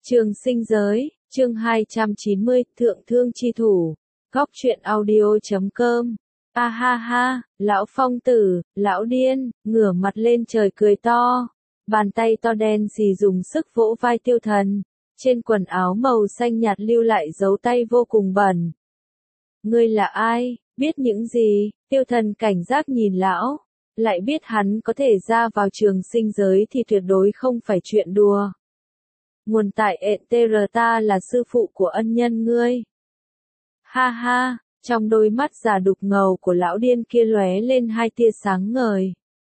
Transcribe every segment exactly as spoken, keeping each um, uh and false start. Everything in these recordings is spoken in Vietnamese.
Trường sinh giới, chương hai trăm chín mươi, Thượng Thương Chi Thủ, Góc truyện audio chấm com. A ha ha, lão phong tử, lão điên, ngửa mặt lên trời cười to. Bàn tay to đen xì dùng sức vỗ vai Tiêu Thần. Trên quần áo màu xanh nhạt lưu lại dấu tay vô cùng bẩn. Ngươi là ai, biết những gì? Tiêu Thần cảnh giác nhìn lão. Lại biết hắn có thể ra vào trường sinh giới thì tuyệt đối không phải chuyện đùa. Nguồn tại ện tê rờ ta là sư phụ của ân nhân ngươi. Ha ha, trong đôi mắt già đục ngầu của lão điên kia lóe lên hai tia sáng ngời.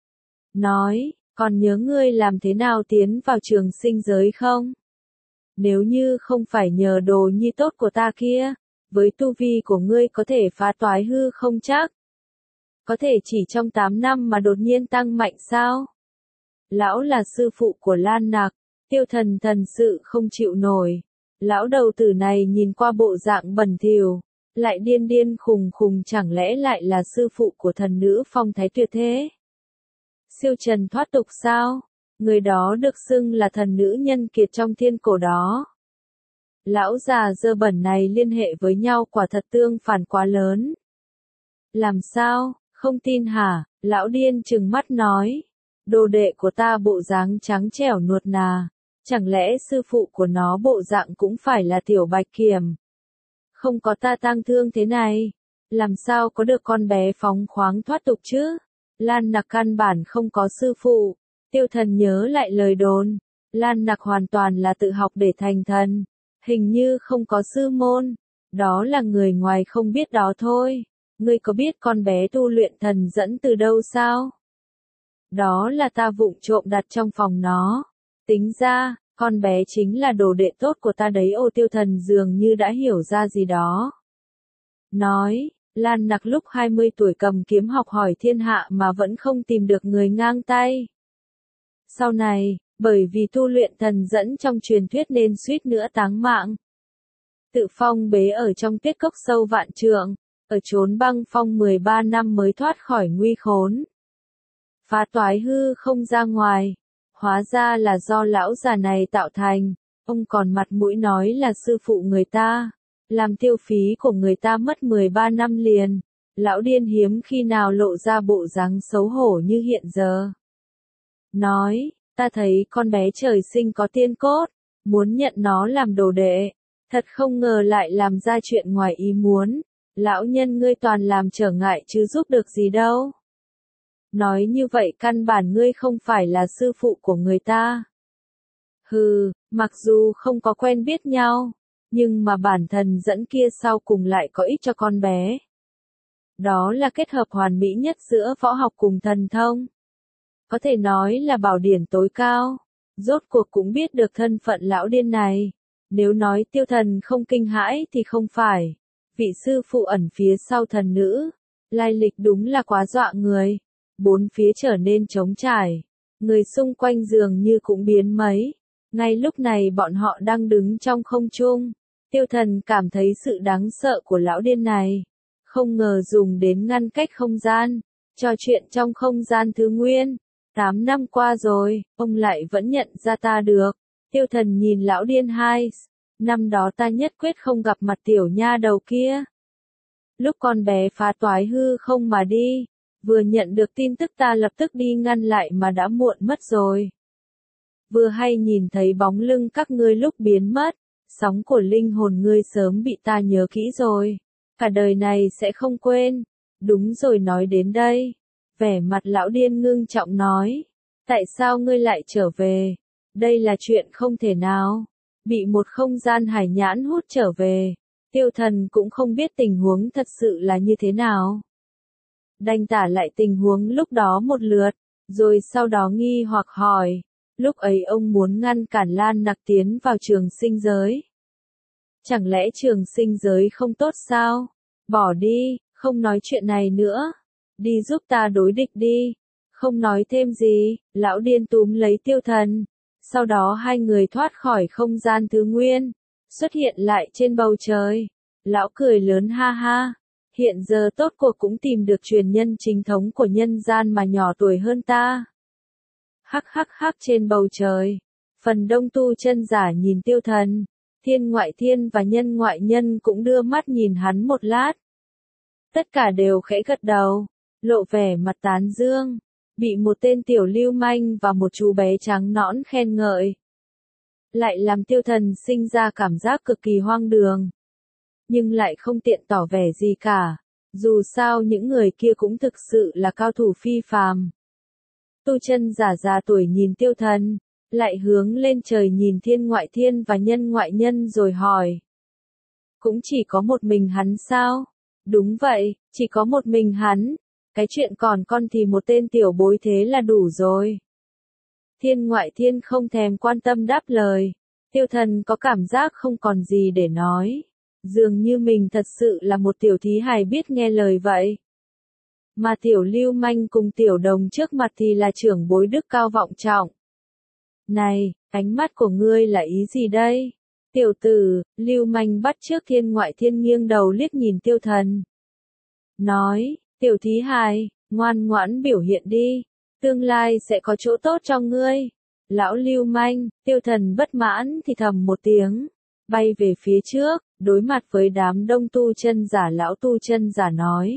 Nói, còn nhớ ngươi làm thế nào tiến vào trường sinh giới không? Nếu như không phải nhờ đồ nhi tốt của ta kia, với tu vi của ngươi có thể phá toái hư không chắc? Có thể chỉ trong tám năm mà đột nhiên tăng mạnh sao? Lão là sư phụ của Lan Nặc. Tiêu Thần thần sự không chịu nổi. Lão đầu tử này nhìn qua bộ dạng bẩn thỉu, lại điên điên khùng khùng, chẳng lẽ lại là sư phụ của thần nữ phong thái tuyệt thế? Siêu trần thoát tục sao? Người đó được xưng là thần nữ nhân kiệt trong thiên cổ đó. Lão già dơ bẩn này liên hệ với nhau quả thật tương phản quá lớn. Làm sao, không tin hả? Lão điên trừng mắt nói. Đồ đệ của ta bộ dáng trắng trẻo nuột nà. Chẳng lẽ sư phụ của nó bộ dạng cũng phải là tiểu bạch kiểm? Không có ta tang thương thế này, làm sao có được con bé phóng khoáng thoát tục chứ? Lan Nặc căn bản không có sư phụ. Tiêu Thần nhớ lại lời đồn, Lan Nặc hoàn toàn là tự học để thành thần, hình như không có sư môn. Đó là người ngoài không biết đó thôi. Ngươi có biết con bé tu luyện thần dẫn từ đâu sao? Đó là ta vụng trộm đặt trong phòng nó. Tính ra, con bé chính là đồ đệ tốt của ta đấy. Ô, Tiêu Thần dường như đã hiểu ra gì đó. Nói, Lan Nặc lúc hai mươi tuổi cầm kiếm học hỏi thiên hạ mà vẫn không tìm được người ngang tay. Sau này, bởi vì tu luyện thần dẫn trong truyền thuyết nên suýt nữa táng mạng. Tự phong bế ở trong tuyết cốc sâu vạn trượng, ở chốn băng phong mười ba năm mới thoát khỏi nguy khốn. Phá toái hư không ra ngoài. Hóa ra là do lão già này tạo thành, ông còn mặt mũi nói là sư phụ người ta, làm tiêu phí của người ta mất mười ba năm liền. Lão điên hiếm khi nào lộ ra bộ dáng xấu hổ như hiện giờ. Nói, ta thấy con bé trời sinh có tiên cốt, muốn nhận nó làm đồ đệ, thật không ngờ lại làm ra chuyện ngoài ý muốn. Lão nhân ngươi toàn làm trở ngại chứ giúp được gì đâu. Nói như vậy căn bản ngươi không phải là sư phụ của người ta. Hừ, mặc dù không có quen biết nhau, nhưng mà bản thần dẫn kia sau cùng lại có ích cho con bé. Đó là kết hợp hoàn mỹ nhất giữa võ học cùng thần thông. Có thể nói là bảo điển tối cao. Rốt cuộc cũng biết được thân phận lão điên này. Nếu nói Tiêu Thần không kinh hãi thì không phải. Vị sư phụ ẩn phía sau thần nữ, lai lịch đúng là quá dọa người. Bốn phía trở nên trống trải, người xung quanh dường như cũng biến mấy. Ngay lúc này bọn họ đang đứng trong không trung. Tiêu Thần cảm thấy sự đáng sợ của lão điên này. Không ngờ dùng đến ngăn cách không gian, trò chuyện trong không gian thứ nguyên. Tám năm qua rồi, ông lại vẫn nhận ra ta được. Tiêu Thần nhìn lão điên hai. Năm đó ta nhất quyết không gặp mặt tiểu nha đầu kia. Lúc con bé phá toái hư không mà đi. Vừa nhận được tin tức ta lập tức đi ngăn lại mà đã muộn mất rồi. Vừa hay nhìn thấy bóng lưng các ngươi lúc biến mất, sóng của linh hồn ngươi sớm bị ta nhớ kỹ rồi. Cả đời này sẽ không quên. Đúng rồi, nói đến đây. Vẻ mặt lão điên ngưng trọng nói. Tại sao ngươi lại trở về? Đây là chuyện không thể nào. Bị một không gian hải nhãn hút trở về. Tiêu Thần cũng không biết tình huống thật sự là như thế nào. Đành tả lại tình huống lúc đó một lượt, rồi sau đó nghi hoặc hỏi, lúc ấy ông muốn ngăn cản Lan Nặc tiến vào trường sinh giới. Chẳng lẽ trường sinh giới không tốt sao? Bỏ đi, không nói chuyện này nữa. Đi giúp ta đối địch đi. Không nói thêm gì, lão điên túm lấy Tiêu Thần. Sau đó hai người thoát khỏi không gian thứ nguyên, xuất hiện lại trên bầu trời. Lão cười lớn ha ha. Hiện giờ tốt cuộc cũng tìm được truyền nhân chính thống của nhân gian mà nhỏ tuổi hơn ta. Hắc hắc hắc, trên bầu trời. Phần đông tu chân giả nhìn Tiêu Thần, Thiên Ngoại Thiên và Nhân Ngoại Nhân cũng đưa mắt nhìn hắn một lát. Tất cả đều khẽ gật đầu, lộ vẻ mặt tán dương, bị một tên tiểu lưu manh và một chú bé trắng nõn khen ngợi. Lại làm Tiêu Thần sinh ra cảm giác cực kỳ hoang đường. Nhưng lại không tiện tỏ vẻ gì cả, dù sao những người kia cũng thực sự là cao thủ phi phàm. Tu chân giả già tuổi nhìn Tiêu Thần, lại hướng lên trời nhìn Thiên Ngoại Thiên và Nhân Ngoại Nhân rồi hỏi. Cũng chỉ có một mình hắn sao? Đúng vậy, chỉ có một mình hắn. Cái chuyện còn con thì một tên tiểu bối thế là đủ rồi. Thiên Ngoại Thiên không thèm quan tâm đáp lời. Tiêu Thần có cảm giác không còn gì để nói. Dường như mình thật sự là một tiểu thí hài biết nghe lời vậy. Mà tiểu lưu manh cùng tiểu đồng trước mặt thì là trưởng bối đức cao vọng trọng. Này, ánh mắt của ngươi là ý gì đây? Tiểu tử, lưu manh bắt trước Thiên Ngoại Thiên nghiêng đầu liếc nhìn Tiêu Thần. Nói, tiểu thí hài, ngoan ngoãn biểu hiện đi, tương lai sẽ có chỗ tốt cho ngươi. Lão lưu manh, Tiêu Thần bất mãn thì thầm một tiếng, bay về phía trước, đối mặt với đám đông tu chân giả. Lão tu chân giả nói.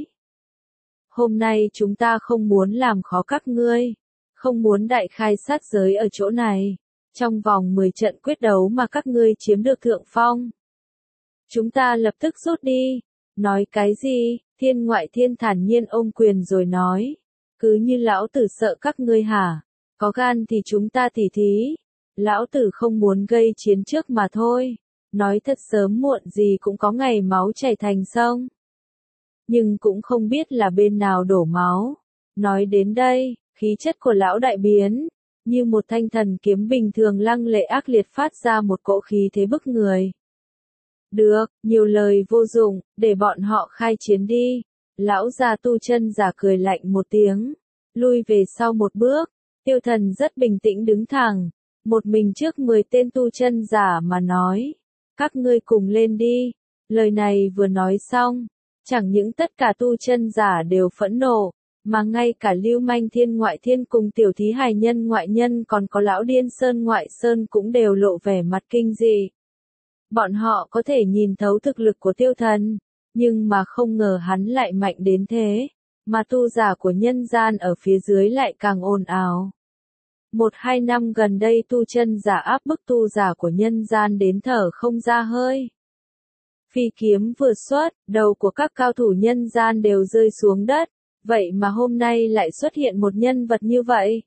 Hôm nay chúng ta không muốn làm khó các ngươi, không muốn đại khai sát giới ở chỗ này. Trong vòng mười trận quyết đấu mà các ngươi chiếm được thượng phong, chúng ta lập tức rút đi. Nói cái gì? Thiên Ngoại Thiên thản nhiên ôm quyền rồi nói. Cứ như lão tử sợ các ngươi hả? Có gan thì chúng ta tỉ thí. Lão tử không muốn gây chiến trước mà thôi. Nói thật sớm muộn gì cũng có ngày máu chảy thành sông. Nhưng cũng không biết là bên nào đổ máu. Nói đến đây, khí chất của lão đại biến. Như một thanh thần kiếm bình thường lăng lệ ác liệt phát ra một cỗ khí thế bức người. Được, nhiều lời vô dụng, để bọn họ khai chiến đi. Lão già tu chân giả cười lạnh một tiếng, lui về sau một bước. Tiêu Thần rất bình tĩnh đứng thẳng, một mình trước mười tên tu chân giả mà nói. Các ngươi cùng lên đi. Lời này vừa nói xong, chẳng những tất cả tu chân giả đều phẫn nộ, mà ngay cả lưu manh Thiên Ngoại Thiên cùng tiểu thí hài Nhân Ngoại Nhân còn có lão điên Sơn Ngoại Sơn cũng đều lộ vẻ mặt kinh dị. Bọn họ có thể nhìn thấu thực lực của Tiêu Thần, nhưng mà không ngờ hắn lại mạnh đến thế, mà tu giả của nhân gian ở phía dưới lại càng ồn ào. Một hai năm gần đây tu chân giả áp bức tu giả của nhân gian đến thở không ra hơi. Phi kiếm vừa xuất, đầu của các cao thủ nhân gian đều rơi xuống đất, vậy mà hôm nay lại xuất hiện một nhân vật như vậy.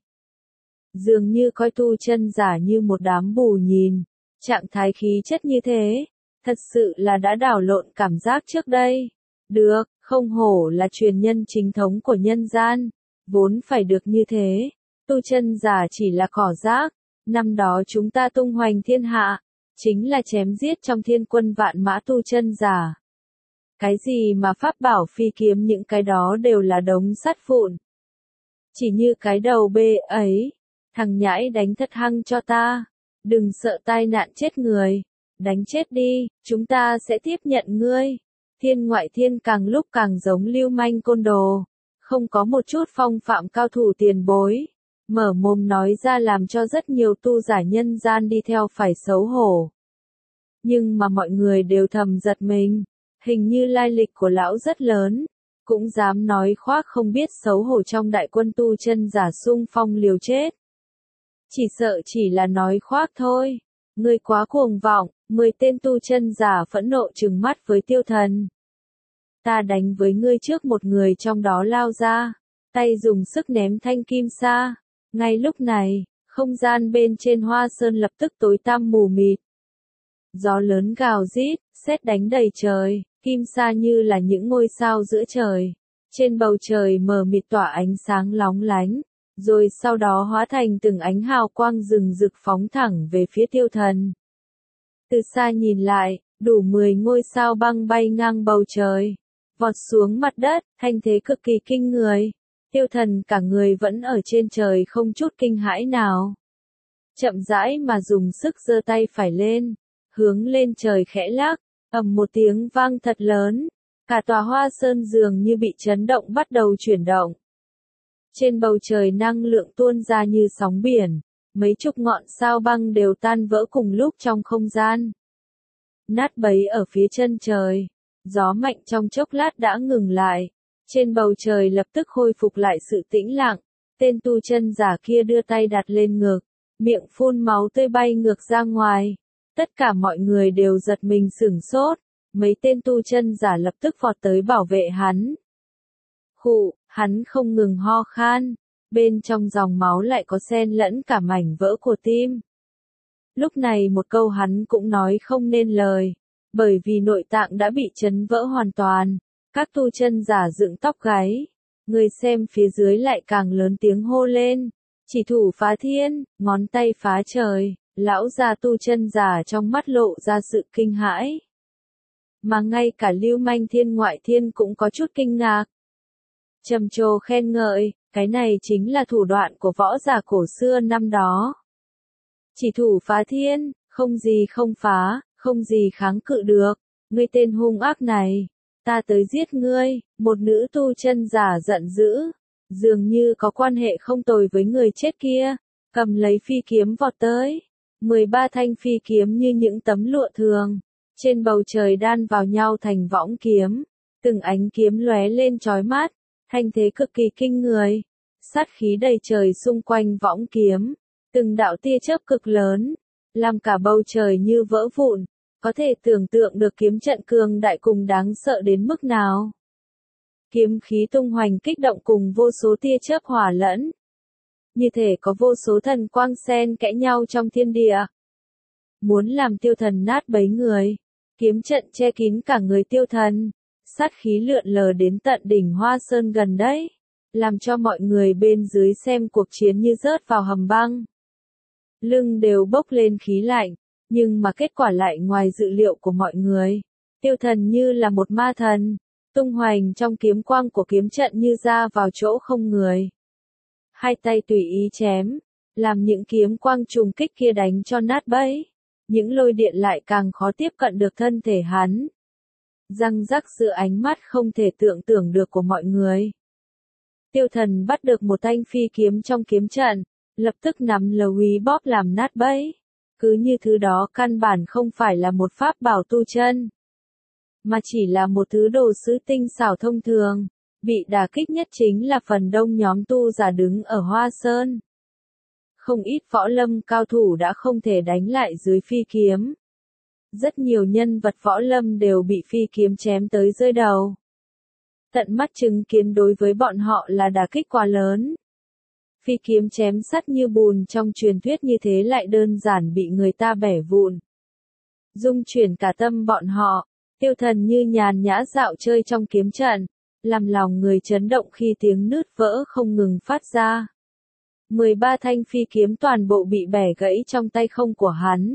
Dường như coi tu chân giả như một đám bù nhìn, trạng thái khí chất như thế, thật sự là đã đảo lộn cảm giác trước đây. Được, không hổ là truyền nhân chính thống của nhân gian, vốn phải được như thế. Tu chân giả chỉ là cỏ rác, năm đó chúng ta tung hoành thiên hạ, chính là chém giết trong thiên quân vạn mã tu chân giả. Cái gì mà pháp bảo phi kiếm những cái đó đều là đống sắt vụn. Chỉ như cái đầu bê ấy, thằng nhãi đánh thật hăng cho ta, đừng sợ tai nạn chết người, đánh chết đi, chúng ta sẽ tiếp nhận ngươi. Thiên Ngoại Thiên càng lúc càng giống lưu manh côn đồ, không có một chút phong phạm cao thủ tiền bối. Mở mồm nói ra làm cho rất nhiều tu giả nhân gian đi theo phải xấu hổ. Nhưng mà mọi người đều thầm giật mình, hình như lai lịch của lão rất lớn, cũng dám nói khoác không biết xấu hổ trong đại quân tu chân giả xung phong liều chết. Chỉ sợ chỉ là nói khoác thôi, ngươi quá cuồng vọng, mười tên tu chân giả phẫn nộ trừng mắt với Tiêu Thần. Ta đánh với ngươi trước một người trong đó lao ra, tay dùng sức ném thanh kim sa. Ngay lúc này, không gian bên trên Hoa Sơn lập tức tối tăm mù mịt. Gió lớn gào rít, sét đánh đầy trời, kim sa như là những ngôi sao giữa trời. Trên bầu trời mờ mịt tỏa ánh sáng lóng lánh, rồi sau đó hóa thành từng ánh hào quang rừng rực phóng thẳng về phía Tiêu Thần. Từ xa nhìn lại, đủ mười ngôi sao băng bay ngang bầu trời, vọt xuống mặt đất, thanh thế cực kỳ kinh người. Tiêu Thần cả người vẫn ở trên trời không chút kinh hãi nào. Chậm rãi mà dùng sức giơ tay phải lên, hướng lên trời khẽ lắc, ầm một tiếng vang thật lớn, cả tòa Hoa Sơn dường như bị chấn động bắt đầu chuyển động. Trên bầu trời năng lượng tuôn ra như sóng biển, mấy chục ngọn sao băng đều tan vỡ cùng lúc trong không gian. Nát bấy ở phía chân trời, gió mạnh trong chốc lát đã ngừng lại, trên bầu trời lập tức khôi phục lại sự tĩnh lặng, tên tu chân giả kia đưa tay đặt lên ngực, miệng phun máu tươi bay ngược ra ngoài, tất cả mọi người đều giật mình sửng sốt, mấy tên tu chân giả lập tức vọt tới bảo vệ hắn. Khụ, hắn không ngừng ho khan, bên trong dòng máu lại có xen lẫn cả mảnh vỡ của tim. Lúc này một câu hắn cũng nói không nên lời, bởi vì nội tạng đã bị chấn vỡ hoàn toàn, các tu chân giả dựng tóc gáy, người xem phía dưới lại càng lớn tiếng hô lên, chỉ thủ phá thiên, ngón tay phá trời, lão già tu chân giả trong mắt lộ ra sự kinh hãi. Mà ngay cả Lưu Manh Thiên Ngoại Thiên cũng có chút kinh ngạc. Trầm trồ khen ngợi, cái này chính là thủ đoạn của võ giả cổ xưa năm đó. Chỉ thủ phá thiên, không gì không phá, không gì kháng cự được, ngươi tên hung ác này, ta tới giết ngươi, một nữ tu chân giả giận dữ, dường như có quan hệ không tồi với người chết kia, cầm lấy phi kiếm vọt tới, mười ba thanh phi kiếm như những tấm lụa thường, trên bầu trời đan vào nhau thành võng kiếm, từng ánh kiếm lóe lên chói mắt, thanh thế cực kỳ kinh người, sát khí đầy trời xung quanh võng kiếm, từng đạo tia chớp cực lớn, làm cả bầu trời như vỡ vụn, có thể tưởng tượng được kiếm trận cường đại cùng đáng sợ đến mức nào. Kiếm khí tung hoành kích động cùng vô số tia chớp hòa lẫn, như thể có vô số thần quang xen kẽ nhau trong thiên địa. Muốn làm Tiêu Thần nát bấy người, kiếm trận che kín cả người Tiêu Thần, sát khí lượn lờ đến tận đỉnh Hoa Sơn gần đấy, làm cho mọi người bên dưới xem cuộc chiến như rớt vào hầm băng. Lưng đều bốc lên khí lạnh, nhưng mà kết quả lại ngoài dự liệu của mọi người. Tiêu Thần như là một ma thần, tung hoành trong kiếm quang của kiếm trận như ra vào chỗ không người. Hai tay tùy ý chém, làm những kiếm quang trùng kích kia đánh cho nát bấy, những lôi điện lại càng khó tiếp cận được thân thể hắn. Răng rắc giữa ánh mắt không thể tưởng tượng được của mọi người. Tiêu Thần bắt được một thanh phi kiếm trong kiếm trận, lập tức nắm lầu úy bóp làm nát bấy. Cứ như thứ đó căn bản không phải là một pháp bảo tu chân, mà chỉ là một thứ đồ sứ tinh xảo thông thường. Bị đả kích nhất chính là phần đông nhóm tu giả đứng ở Hoa Sơn. Không ít võ lâm cao thủ đã không thể đánh lại dưới phi kiếm. Rất nhiều nhân vật võ lâm đều bị phi kiếm chém tới rơi đầu. Tận mắt chứng kiến đối với bọn họ là đả kích quá lớn. Phi kiếm chém sắt như bùn trong truyền thuyết như thế lại đơn giản bị người ta bẻ vụn. Dung chuyển cả tâm bọn họ, Tiêu Thần như nhàn nhã dạo chơi trong kiếm trận, làm lòng người chấn động khi tiếng nứt vỡ không ngừng phát ra. mười ba thanh phi kiếm toàn bộ bị bẻ gãy trong tay không của hắn.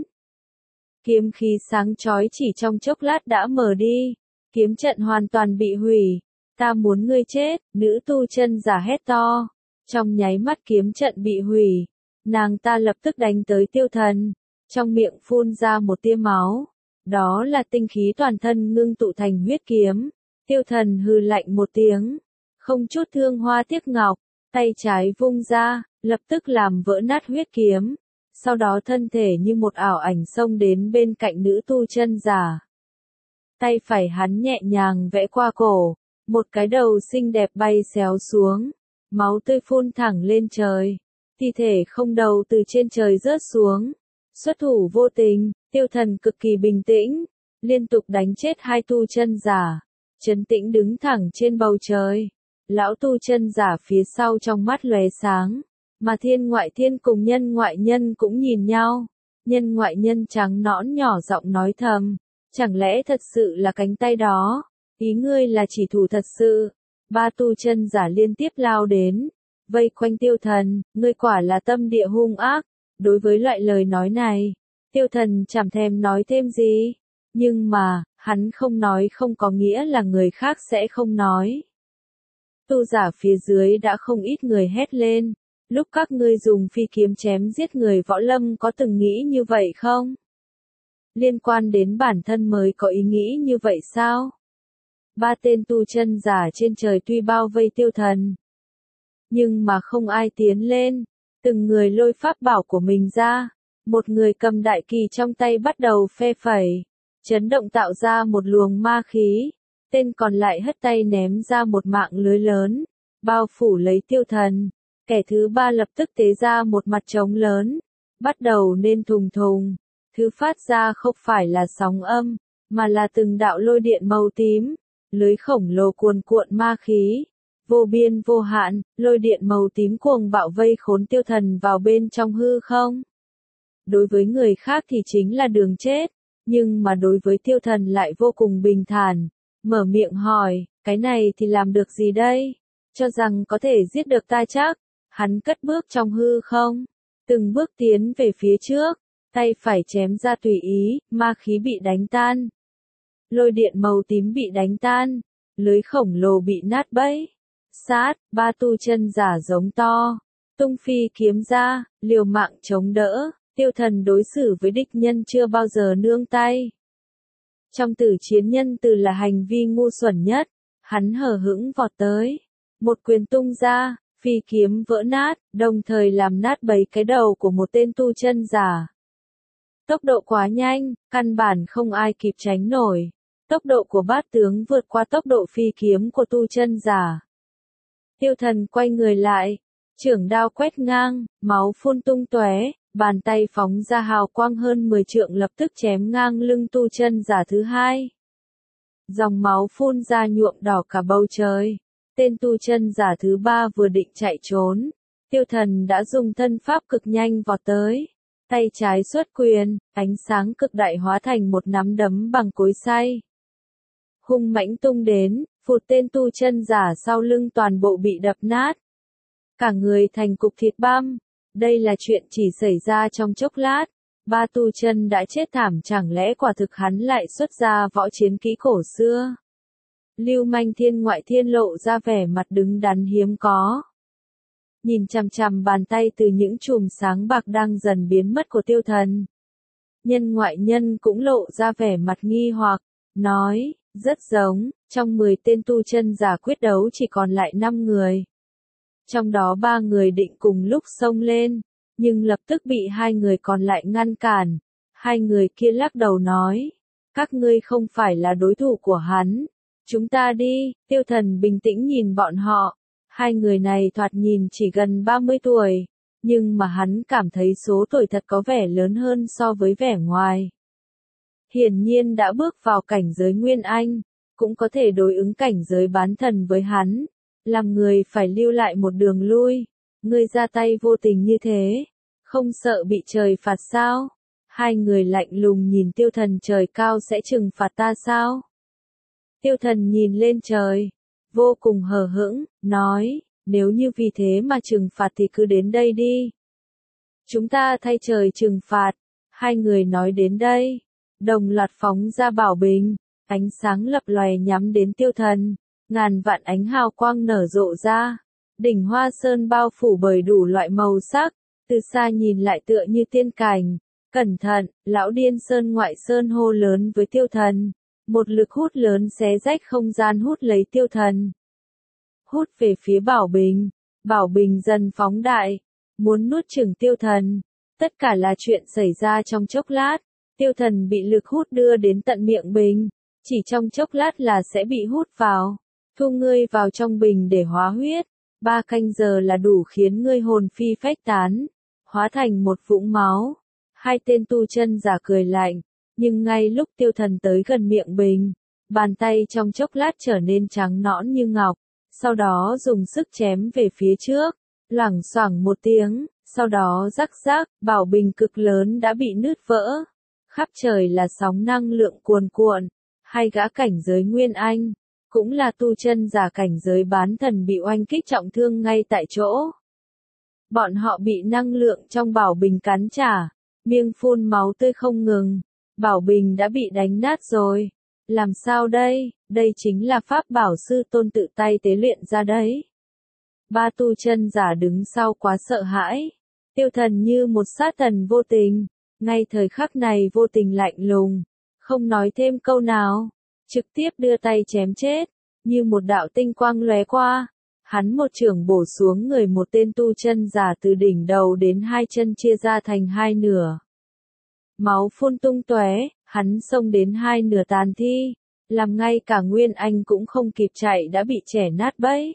Kiếm khí sáng chói chỉ trong chốc lát đã mờ đi, kiếm trận hoàn toàn bị hủy. Ta muốn ngươi chết, nữ tu chân giả hét to. Trong nháy mắt kiếm trận bị hủy, nàng ta lập tức đánh tới Tiêu Thần, trong miệng phun ra một tia máu. Đó là tinh khí toàn thân ngưng tụ thành huyết kiếm. Tiêu Thần hừ lạnh một tiếng, không chút thương hoa tiếc ngọc, tay trái vung ra, lập tức làm vỡ nát huyết kiếm. Sau đó thân thể như một ảo ảnh xông đến bên cạnh nữ tu chân giả. Tay phải hắn nhẹ nhàng vẽ qua cổ, một cái đầu xinh đẹp bay xéo xuống, máu tươi phun thẳng lên trời, thi thể không đầu từ trên trời rớt xuống. Xuất thủ vô tình, Tiêu Thần cực kỳ bình tĩnh, liên tục đánh chết hai tu chân giả, trấn tĩnh đứng thẳng trên bầu trời. Lão tu chân giả phía sau trong mắt lóe sáng, mà Thiên Ngoại Thiên cùng Nhân Ngoại Nhân cũng nhìn nhau. Nhân Ngoại Nhân trắng nõn nhỏ giọng nói thầm, chẳng lẽ thật sự là cánh tay đó, ý ngươi là chỉ thủ thật sự. Ba tu chân giả liên tiếp lao đến, vây quanh Tiêu Thần, ngươi quả là tâm địa hung ác. Đối với loại lời nói này, Tiêu Thần chẳng thèm nói thêm gì, nhưng mà, hắn không nói không có nghĩa là người khác sẽ không nói. Tu giả phía dưới đã không ít người hét lên, lúc các ngươi dùng phi kiếm chém giết người võ lâm có từng nghĩ như vậy không? Liên quan đến bản thân mới có ý nghĩ như vậy sao? Ba tên tu chân giả trên trời tuy bao vây Tiêu Thần, nhưng mà không ai tiến lên, từng người lôi pháp bảo của mình ra, một người cầm đại kỳ trong tay bắt đầu phe phẩy, chấn động tạo ra một luồng ma khí, tên còn lại hất tay ném ra một mạng lưới lớn, bao phủ lấy Tiêu Thần, kẻ thứ ba lập tức tế ra một mặt trống lớn, bắt đầu nên thùng thùng, thứ phát ra không phải là sóng âm, mà là từng đạo lôi điện màu tím, lưới khổng lồ cuồn cuộn ma khí, vô biên vô hạn, lôi điện màu tím cuồng bạo vây khốn Tiêu Thần vào bên trong hư không. Đối với người khác thì chính là đường chết, nhưng mà đối với Tiêu Thần lại vô cùng bình thản, mở miệng hỏi, cái này thì làm được gì đây? Cho rằng có thể giết được ta chắc, hắn cất bước trong hư không, từng bước tiến về phía trước, tay phải chém ra tùy ý, ma khí bị đánh tan. Lôi điện màu tím bị đánh tan, lưới khổng lồ bị nát bấy. Sát, ba tu chân giả giống to, tung phi kiếm ra, liều mạng chống đỡ, Tiêu Thần đối xử với địch nhân chưa bao giờ nương tay. Trong tử chiến nhân từ là hành vi ngu xuẩn nhất, hắn hờ hững vọt tới, một quyền tung ra, phi kiếm vỡ nát, đồng thời làm nát bấy cái đầu của một tên tu chân giả. Tốc độ quá nhanh, căn bản không ai kịp tránh nổi. Tốc độ của bát tướng vượt qua tốc độ phi kiếm của tu chân giả. Tiêu Thần quay người lại, chưởng đao quét ngang, máu phun tung tóe, bàn tay phóng ra hào quang hơn mười trượng lập tức chém ngang lưng tu chân giả thứ hai. Dòng máu phun ra nhuộm đỏ cả bầu trời. Tên tu chân giả thứ ba vừa định chạy trốn, Tiêu Thần đã dùng thân pháp cực nhanh vọt tới. Tay trái xuất quyền, ánh sáng cực đại hóa thành một nắm đấm bằng cối xay. Hung mãnh tung đến, phụt tên tu chân giả sau lưng toàn bộ bị đập nát. Cả người thành cục thịt băm. Đây là chuyện chỉ xảy ra trong chốc lát. Ba tu chân đã chết thảm, chẳng lẽ quả thực hắn lại xuất ra võ chiến kỹ cổ xưa. Lưu Manh Thiên Ngoại Thiên lộ ra vẻ mặt đứng đắn hiếm có. Nhìn chằm chằm bàn tay từ những chùm sáng bạc đang dần biến mất của Tiêu Thần. Nhân ngoại nhân cũng lộ ra vẻ mặt nghi hoặc, nói, rất giống, trong mười tên tu chân giả quyết đấu chỉ còn lại năm người. Trong đó ba người định cùng lúc xông lên, nhưng lập tức bị hai người còn lại ngăn cản. Hai người kia lắc đầu nói, các ngươi không phải là đối thủ của hắn. Chúng ta đi, Tiêu Thần bình tĩnh nhìn bọn họ. Hai người này thoạt nhìn chỉ gần ba mươi tuổi, nhưng mà hắn cảm thấy số tuổi thật có vẻ lớn hơn so với vẻ ngoài. Hiển nhiên đã bước vào cảnh giới Nguyên Anh, cũng có thể đối ứng cảnh giới bán thần với hắn. Làm người phải lưu lại một đường lui. Ngươi ra tay vô tình như thế, không sợ bị trời phạt sao? Hai người lạnh lùng nhìn Tiêu Thần, trời cao sẽ trừng phạt ta sao? Tiêu Thần nhìn lên trời, vô cùng hờ hững, nói, nếu như vì thế mà trừng phạt thì cứ đến đây đi. Chúng ta thay trời trừng phạt. Hai người nói đến đây, đồng loạt phóng ra bảo bình, ánh sáng lập lòe nhắm đến Tiêu Thần, ngàn vạn ánh hào quang nở rộ ra. Đỉnh Hoa Sơn bao phủ bởi đủ loại màu sắc, từ xa nhìn lại tựa như tiên cảnh. Cẩn thận, lão điên Sơn Ngoại Sơn hô lớn với Tiêu Thần. Một lực hút lớn xé rách không gian hút lấy Tiêu Thần. Hút về phía bảo bình, bảo bình dần phóng đại, muốn nuốt chửng Tiêu Thần. Tất cả là chuyện xảy ra trong chốc lát, Tiêu Thần bị lực hút đưa đến tận miệng bình, chỉ trong chốc lát là sẽ bị hút vào. Thu ngươi vào trong bình để hóa huyết, ba canh giờ là đủ khiến ngươi hồn phi phách tán, hóa thành một vũng máu. Hai tên tu chân giả cười lạnh, nhưng ngay lúc Tiêu Thần tới gần miệng bình, bàn tay trong chốc lát trở nên trắng nõn như ngọc, sau đó dùng sức chém về phía trước, loảng xoảng một tiếng, sau đó rắc rắc, bảo bình cực lớn đã bị nứt vỡ. Khắp trời là sóng năng lượng cuồn cuộn, hai gã cảnh giới Nguyên Anh, cũng là tu chân giả cảnh giới bán thần bị oanh kích trọng thương ngay tại chỗ. Bọn họ bị năng lượng trong bảo bình cắn trả, miệng phun máu tươi không ngừng. Bảo bình đã bị đánh nát rồi. Làm sao đây? Đây chính là pháp bảo sư tôn tự tay tế luyện ra đấy. Ba tu chân giả đứng sau quá sợ hãi. Tiêu Thần như một sát thần vô tình. Ngay thời khắc này vô tình lạnh lùng. Không nói thêm câu nào. Trực tiếp đưa tay chém chết. Như một đạo tinh quang lóe qua. Hắn một chưởng bổ xuống người một tên tu chân giả từ đỉnh đầu đến hai chân chia ra thành hai nửa. Máu phun tung tóe, hắn xông đến hai nửa tàn thi, làm ngay cả Nguyên Anh cũng không kịp chạy đã bị chẻ nát bẫy.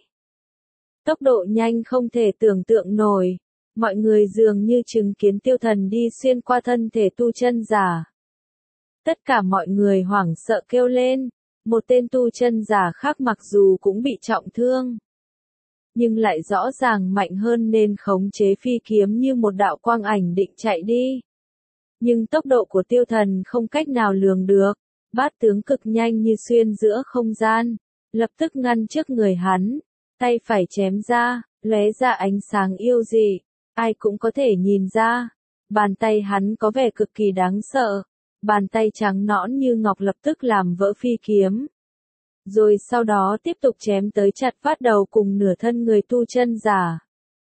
Tốc độ nhanh không thể tưởng tượng nổi, mọi người dường như chứng kiến Tiêu Thần đi xuyên qua thân thể tu chân giả. Tất cả mọi người hoảng sợ kêu lên, một tên tu chân giả khác mặc dù cũng bị trọng thương, nhưng lại rõ ràng mạnh hơn nên khống chế phi kiếm như một đạo quang ảnh định chạy đi. Nhưng tốc độ của Tiêu Thần không cách nào lường được, bát tướng cực nhanh như xuyên giữa không gian, lập tức ngăn trước người hắn, tay phải chém ra, lóe ra ánh sáng yêu dị, ai cũng có thể nhìn ra, bàn tay hắn có vẻ cực kỳ đáng sợ, bàn tay trắng nõn như ngọc lập tức làm vỡ phi kiếm. Rồi sau đó tiếp tục chém tới chặt phát đầu cùng nửa thân người tu chân giả.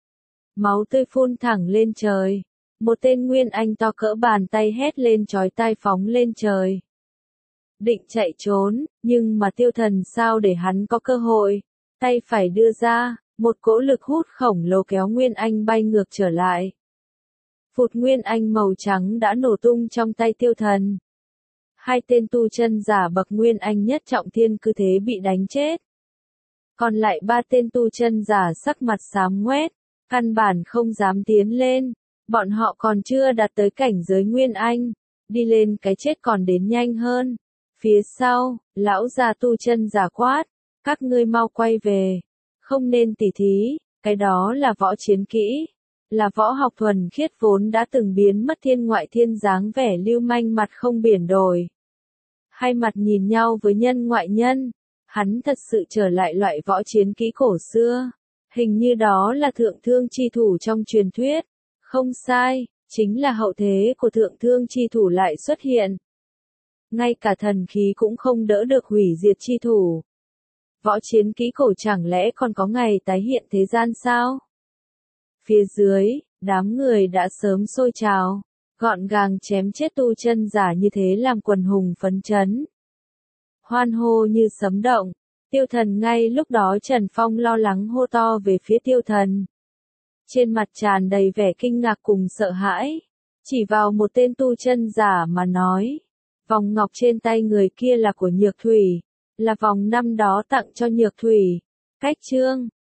Máu tươi phun thẳng lên trời. Một tên Nguyên Anh to cỡ bàn tay hét lên chói tai phóng lên trời. Định chạy trốn, nhưng mà Tiêu Thần sao để hắn có cơ hội. Tay phải đưa ra, một cỗ lực hút khổng lồ kéo Nguyên Anh bay ngược trở lại. Phụt, Nguyên Anh màu trắng đã nổ tung trong tay Tiêu Thần. Hai tên tu chân giả bậc Nguyên Anh nhất trọng thiên cứ thế bị đánh chết. Còn lại ba tên tu chân giả sắc mặt xám ngoét, căn bản không dám tiến lên. Bọn họ còn chưa đạt tới cảnh giới Nguyên Anh, đi lên cái chết còn đến nhanh hơn. Phía sau, lão già tu chân giả quát, các ngươi mau quay về, không nên tỉ thí, cái đó là võ chiến kỹ, là võ học thuần khiết vốn đã từng biến mất thiên ngoại thiên dáng vẻ lưu manh mặt không biển đổi. Hai mặt nhìn nhau với nhân ngoại nhân, hắn thật sự trở lại loại võ chiến kỹ cổ xưa, hình như đó là thượng thương chi thủ trong truyền thuyết. Không sai, chính là hậu thế của thượng thương chi thủ lại xuất hiện. Ngay cả thần khí cũng không đỡ được hủy diệt chi thủ. Võ chiến kỹ cổ chẳng lẽ còn có ngày tái hiện thế gian sao? Phía dưới, đám người đã sớm sôi trào, gọn gàng chém chết tu chân giả như thế làm quần hùng phấn chấn. Hoan hô như sấm động, Tiêu Thần ngay lúc đó Trần Phong lo lắng hô to về phía Tiêu Thần. Trên mặt tràn đầy vẻ kinh ngạc cùng sợ hãi, chỉ vào một tên tu chân giả mà nói, vòng ngọc trên tay người kia là của Nhược Thủy, là vòng năm đó tặng cho Nhược Thủy. Cách chương